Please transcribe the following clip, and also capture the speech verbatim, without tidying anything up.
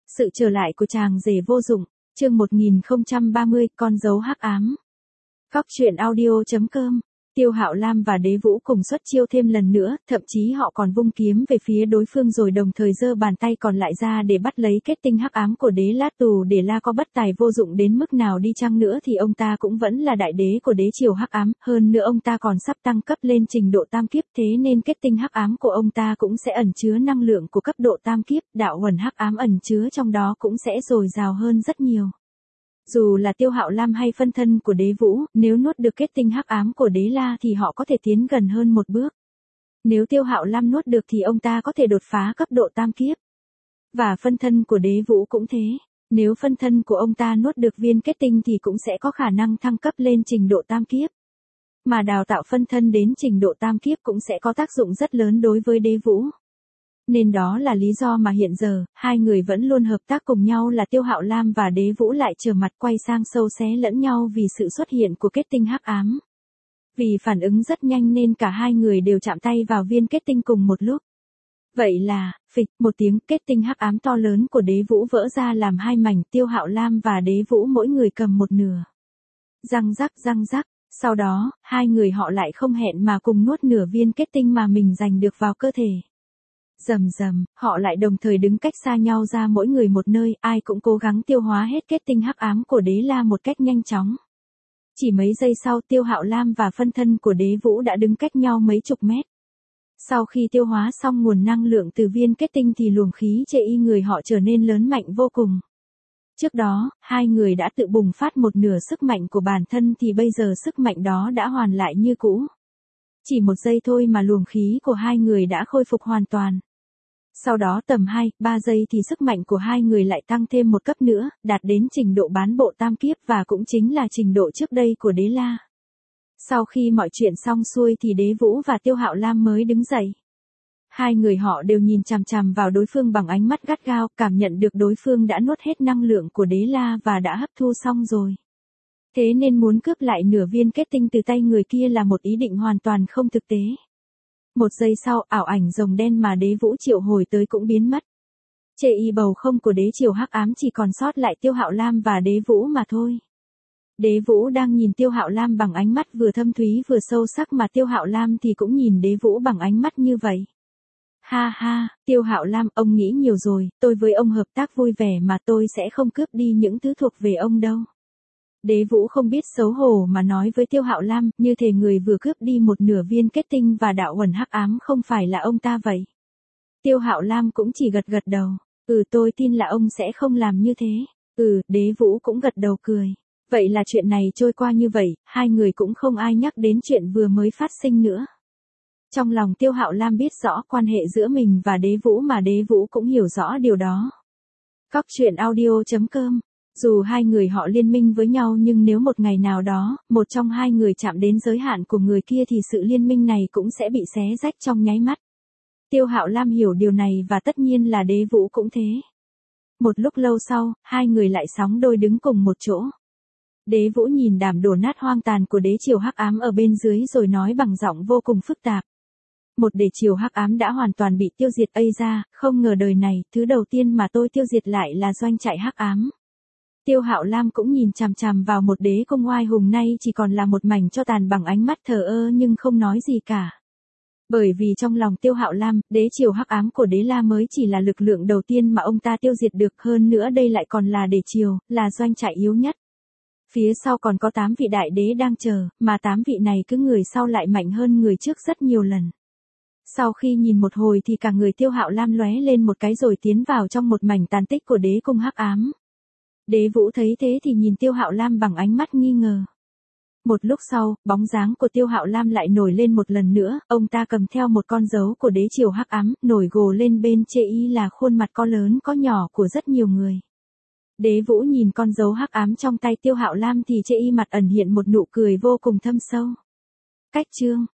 Sự trở lại của chàng rể vô dụng, chương một nghìn không trăm ba mươi, con dấu hắc ám. Cóc truyện audio chấm com. Tiêu Hạo Lam và Đế Vũ cùng xuất chiêu thêm lần nữa, thậm chí họ còn vung kiếm về phía đối phương rồi đồng thời giơ bàn tay còn lại ra để bắt lấy kết tinh hắc ám của Đế La Tù. Để La có bất tài vô dụng đến mức nào đi chăng nữa thì ông ta cũng vẫn là đại đế của đế triều hắc ám, hơn nữa ông ta còn sắp tăng cấp lên trình độ tam kiếp, thế nên kết tinh hắc ám của ông ta cũng sẽ ẩn chứa năng lượng của cấp độ tam kiếp, đạo huẩn hắc ám ẩn chứa trong đó cũng sẽ dồi dào hơn rất nhiều. Dù là Tiêu Hạo Lam hay phân thân của Đế Vũ, nếu nuốt được kết tinh hắc ám của Đế La thì họ có thể tiến gần hơn một bước. Nếu Tiêu Hạo Lam nuốt được thì ông ta có thể đột phá cấp độ tam kiếp. Và phân thân của Đế Vũ cũng thế. Nếu phân thân của ông ta nuốt được viên kết tinh thì cũng sẽ có khả năng thăng cấp lên trình độ tam kiếp. Mà đào tạo phân thân đến trình độ tam kiếp cũng sẽ có tác dụng rất lớn đối với Đế Vũ. Nên đó là lý do mà hiện giờ, hai người vẫn luôn hợp tác cùng nhau là Tiêu Hạo Lam và Đế Vũ lại trở mặt quay sang sâu xé lẫn nhau vì sự xuất hiện của kết tinh hắc ám. Vì phản ứng rất nhanh nên cả hai người đều chạm tay vào viên kết tinh cùng một lúc. Vậy là, phịch, một tiếng kết tinh hắc ám to lớn của Đế Vũ vỡ ra làm hai mảnh, Tiêu Hạo Lam và Đế Vũ mỗi người cầm một nửa. Răng rắc răng rắc, sau đó, hai người họ lại không hẹn mà cùng nuốt nửa viên kết tinh mà mình giành được vào cơ thể. Rầm rầm, họ lại đồng thời đứng cách xa nhau ra mỗi người một nơi, ai cũng cố gắng tiêu hóa hết kết tinh hắc ám của Đế La một cách nhanh chóng. Chỉ mấy giây sau Tiêu Hạo Lam và phân thân của Đế Vũ đã đứng cách nhau mấy chục mét. Sau khi tiêu hóa xong nguồn năng lượng từ viên kết tinh thì luồng khí chê y người họ trở nên lớn mạnh vô cùng. Trước đó, hai người đã tự bùng phát một nửa sức mạnh của bản thân thì bây giờ sức mạnh đó đã hoàn lại như cũ. Chỉ một giây thôi mà luồng khí của hai người đã khôi phục hoàn toàn. Sau đó tầm hai, ba giây thì sức mạnh của hai người lại tăng thêm một cấp nữa, đạt đến trình độ bán bộ tam kiếp và cũng chính là trình độ trước đây của Đế La. Sau khi mọi chuyện xong xuôi thì Đế Vũ và Tiêu Hạo Lam mới đứng dậy. Hai người họ đều nhìn chằm chằm vào đối phương bằng ánh mắt gắt gao, cảm nhận được đối phương đã nuốt hết năng lượng của Đế La và đã hấp thu xong rồi. Thế nên muốn cướp lại nửa viên kết tinh từ tay người kia là một ý định hoàn toàn không thực tế. Một giây sau, ảo ảnh rồng đen mà Đế Vũ triệu hồi tới cũng biến mất. Chê y bầu không của đế triều hắc ám chỉ còn sót lại Tiêu Hạo Lam và Đế Vũ mà thôi. Đế Vũ đang nhìn Tiêu Hạo Lam bằng ánh mắt vừa thâm thúy vừa sâu sắc mà Tiêu Hạo Lam thì cũng nhìn Đế Vũ bằng ánh mắt như vậy. Ha ha, Tiêu Hạo Lam, ông nghĩ nhiều rồi, tôi với ông hợp tác vui vẻ mà tôi sẽ không cướp đi những thứ thuộc về ông đâu. Đế Vũ không biết xấu hổ mà nói với Tiêu Hạo Lam, như thể người vừa cướp đi một nửa viên kết tinh và đạo huẩn hắc ám không phải là ông ta vậy. Tiêu Hạo Lam cũng chỉ gật gật đầu, ừ tôi tin là ông sẽ không làm như thế, ừ, Đế Vũ cũng gật đầu cười. Vậy là chuyện này trôi qua như vậy, hai người cũng không ai nhắc đến chuyện vừa mới phát sinh nữa. Trong lòng Tiêu Hạo Lam biết rõ quan hệ giữa mình và Đế Vũ mà Đế Vũ cũng hiểu rõ điều đó. Cóc truyện audio chấm com. Dù hai người họ liên minh với nhau nhưng nếu một ngày nào đó, một trong hai người chạm đến giới hạn của người kia thì sự liên minh này cũng sẽ bị xé rách trong nháy mắt. Tiêu Hạo Lam hiểu điều này và tất nhiên là Đế Vũ cũng thế. Một lúc lâu sau, hai người lại sóng đôi đứng cùng một chỗ. Đế Vũ nhìn đám đổ nát hoang tàn của đế triều hắc ám ở bên dưới rồi nói bằng giọng vô cùng phức tạp. Một đế triều hắc ám đã hoàn toàn bị tiêu diệt ây ra, không ngờ đời này, thứ đầu tiên mà tôi tiêu diệt lại là doanh trại hắc ám. Tiêu Hạo Lam cũng nhìn chằm chằm vào một đế công oai hùng nay chỉ còn là một mảnh tro tàn bằng ánh mắt thờ ơ nhưng không nói gì cả. Bởi vì trong lòng Tiêu Hạo Lam, đế triều hắc ám của Đế La mới chỉ là lực lượng đầu tiên mà ông ta tiêu diệt được, hơn nữa đây lại còn là đế triều, là doanh trại yếu nhất. Phía sau còn có tám vị đại đế đang chờ, mà tám vị này cứ người sau lại mạnh hơn người trước rất nhiều lần. Sau khi nhìn một hồi thì cả người Tiêu Hạo Lam lóe lên một cái rồi tiến vào trong một mảnh tàn tích của đế cung hắc ám. Đế Vũ thấy thế thì nhìn Tiêu Hạo Lam bằng ánh mắt nghi ngờ. Một lúc sau, bóng dáng của Tiêu Hạo Lam lại nổi lên một lần nữa, ông ta cầm theo một con dấu của đế triều hắc ám, nổi gồ lên bên chê y là khuôn mặt có lớn có nhỏ của rất nhiều người. Đế Vũ nhìn con dấu hắc ám trong tay Tiêu Hạo Lam thì chê y mặt ẩn hiện một nụ cười vô cùng thâm sâu. Cách chương